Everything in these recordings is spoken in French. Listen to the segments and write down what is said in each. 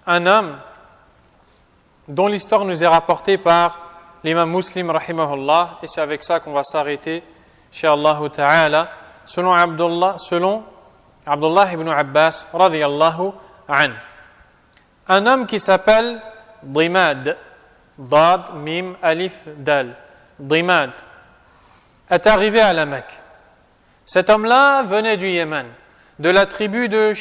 un homme dont l'histoire nous est rapportée par l'imam Muslim rahimahullah, et c'est avec ça qu'on va s'arrêter, inshallah ta'ala, selon Abdullah ibn Abbas radiyallahu an. Un homme qui s'appelle Dimad, Dad, Mim, Alif, Dal, Dimad, est arrivé à la Mecque. Cet homme-là venait du Yémen, de la tribu de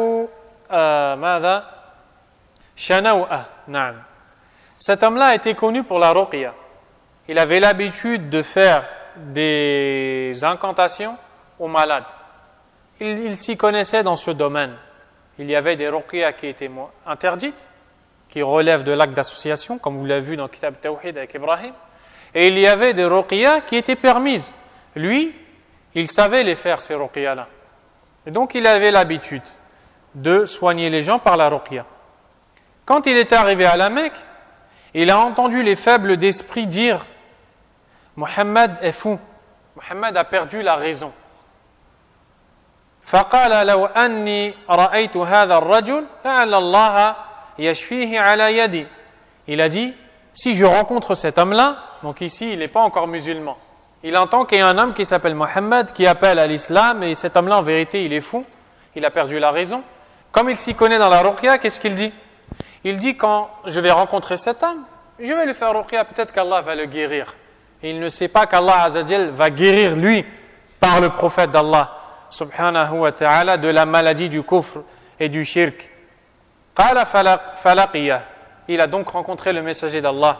Shanaw'a. Cet homme-là était connu pour la ruqya. Il avait l'habitude de faire des incantations aux malades. Il s'y connaissait dans ce domaine. Il y avait des ruqya qui étaient interdites, qui relèvent de l'acte d'association, comme vous l'avez vu dans Kitab Tawhid avec Ibrahim. Et il y avait des ruqya qui étaient permises. Lui, il savait les faire, ces ruqya-là. Et donc, il avait l'habitude de soigner les gens par la ruqya. Quand il est arrivé à la Mecque, il a entendu les faibles d'esprit dire « Mohammed est fou, Mohammed a perdu la raison. » فقال لو أني رأيت هذا الرجل لعل الله يشفيه على يدي. Il a dit, si je rencontre cet homme-là, donc ici il n'est pas encore musulman, il entend qu'il y a un homme qui s'appelle Mohammed qui appelle à l'islam, et cet homme-là en vérité il est fou, il a perdu la raison. Comme il s'y connaît dans la ruqya, qu'est-ce qu'il dit? Il dit, quand je vais rencontrer cet homme, je vais lui faire ruqya, peut-être qu'Allah va le guérir. Et il ne sait pas qu'Allah Azzajal va guérir lui par le prophète d'Allah subhanahu wa ta'ala de la maladie du kufr et du shirk. Qala falaqiyah. Il a donc rencontré le messager d'Allah.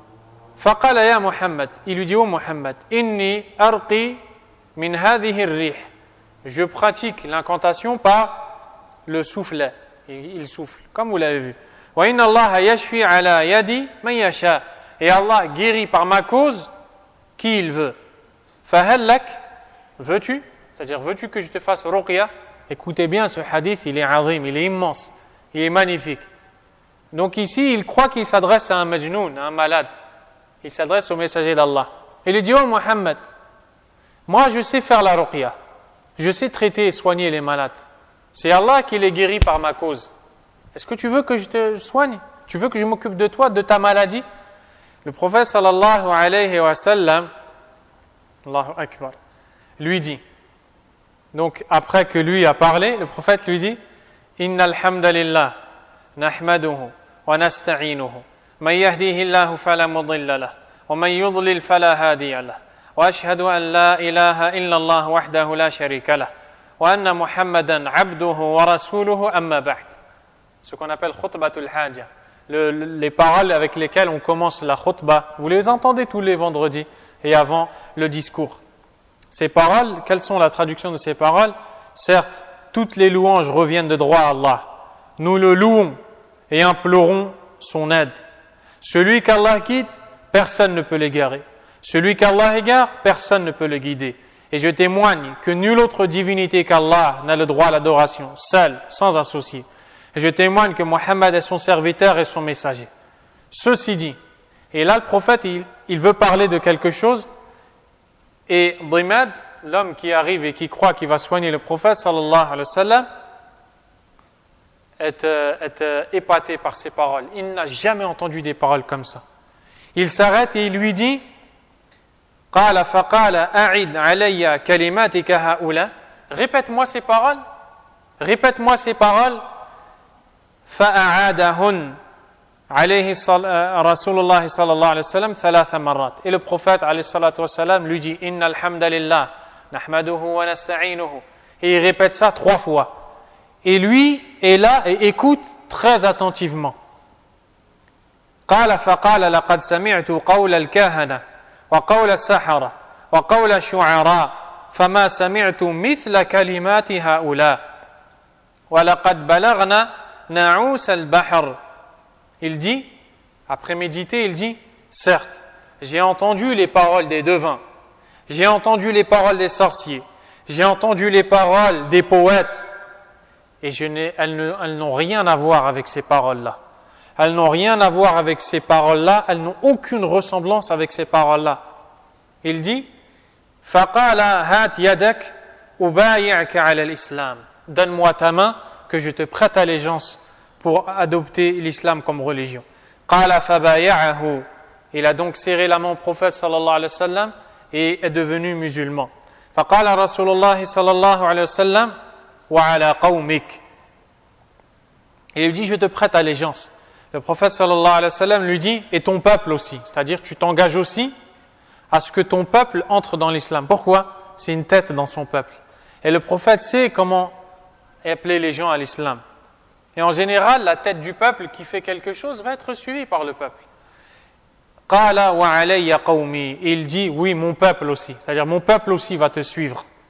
Faqala ya Muhammad. Il lui dit, oh Muhammad, inni arqi min hadhihi ar-rih. Je pratique l'incantation par le soufflet. Il souffle, comme vous l'avez vu. Wa inna Allah yashfi ala yadi man yasha. Et Allah guérit par ma cause qui il veut. Fahal lak, veux-tu? C'est-à-dire, veux-tu que je te fasse ruqya? Écoutez bien, ce hadith, il est azim, il est immense, il est magnifique. Donc ici, il croit qu'il s'adresse à un majnoun, à un malade. Il s'adresse au messager d'Allah. Il lui dit, oh Muhammad, moi je sais faire la ruqya. Je sais traiter et soigner les malades. C'est Allah qui les guérit par ma cause. Est-ce que tu veux que je te soigne? Tu veux que je m'occupe de toi, de ta maladie? Le prophète sallallahu alayhi wa sallam, Allahu Akbar, lui dit, donc après que lui a parlé, le prophète lui dit, Innal hamdalillah, nahmaduhu, wa nasta'inuhu, man yahdihillahu fala mudilla lahu, wa man yudlil fala hadiya lahu, wa ashhadu an la ilaha illallah wahdahu la sharika lahu, wa anna Muhammadan abduhu wa rasuluhu amma ba'd. Ce qu'on appelle khutbatul haja, les paroles avec lesquelles on commence la khutbah. Vous les entendez tous les vendredis et avant le discours. Ces paroles, quelles sont la traduction de ces paroles? Certes, toutes les louanges reviennent de droit à Allah. Nous le louons et implorons son aide. Celui qu'Allah guide, personne ne peut l'égarer. Celui qu'Allah égare, personne ne peut le guider. Et je témoigne que nulle autre divinité qu'Allah n'a le droit à l'adoration, seul, sans associé. Et je témoigne que Mohammed est son serviteur et son messager. Ceci dit, et là le prophète, il veut parler de quelque chose, et Dimad, l'homme qui arrive et qui croit qu'il va soigner le prophète sallallahu alayhi wa sallam, est épaté par ces paroles. Il n'a jamais entendu des paroles comme ça. Il s'arrête et il lui dit, قال فقال أعد علي كلماتك هؤلاء. Répète-moi ces paroles. Répète-moi ces paroles. فأعادهن عليه رسول الله صلى الله عليه وسلم 3 مرات. Et le prophète عليه الصلاة والسلام lui dit إن الحمد لله نحمده ونستعينه. Et il répète ça 3 fois. Et lui est là et écoute très attentivement. قال فقال لقد سمعت قول الكهنة وقول السحرة وقول الشعراء فما سمعت مثل كلمات هؤلاء ولقد بلغنا نعوس البحر. Il dit, après méditer, il dit, certes, j'ai entendu les paroles des devins, j'ai entendu les paroles des sorciers, j'ai entendu les paroles des poètes, et elles n'ont rien à voir avec ces paroles-là. Elles n'ont rien à voir avec ces paroles-là, elles n'ont aucune ressemblance avec ces paroles-là. Il dit, فَقَالَ هَاتْ يَدَكْ أُبَايِعْكَ عَلَى الْإِسْلَامِ. Donne-moi ta main, que je te prête allégeance pour adopter l'islam comme religion. قال فبايعه. Il a donc serré la main au prophète sallallahu alayhi wa sallam et est devenu musulman. فقال رسول الله صلى الله عليه وسلم وعلى قومك. Il lui dit, je te prête allégeance. Le prophète sallallahu alayhi wa sallam lui dit, et ton peuple aussi. C'est-à-dire, tu t'engages aussi à ce que ton peuple entre dans l'islam. Pourquoi? C'est une tête dans son peuple. Et le prophète sait comment appeler les gens à l'islam. Et en général, la tête du peuple qui fait quelque chose va être suivie par le peuple. Qala wa alayya qawmi. Il dit, oui, mon peuple aussi. C'est-à-dire, mon peuple aussi va te suivre.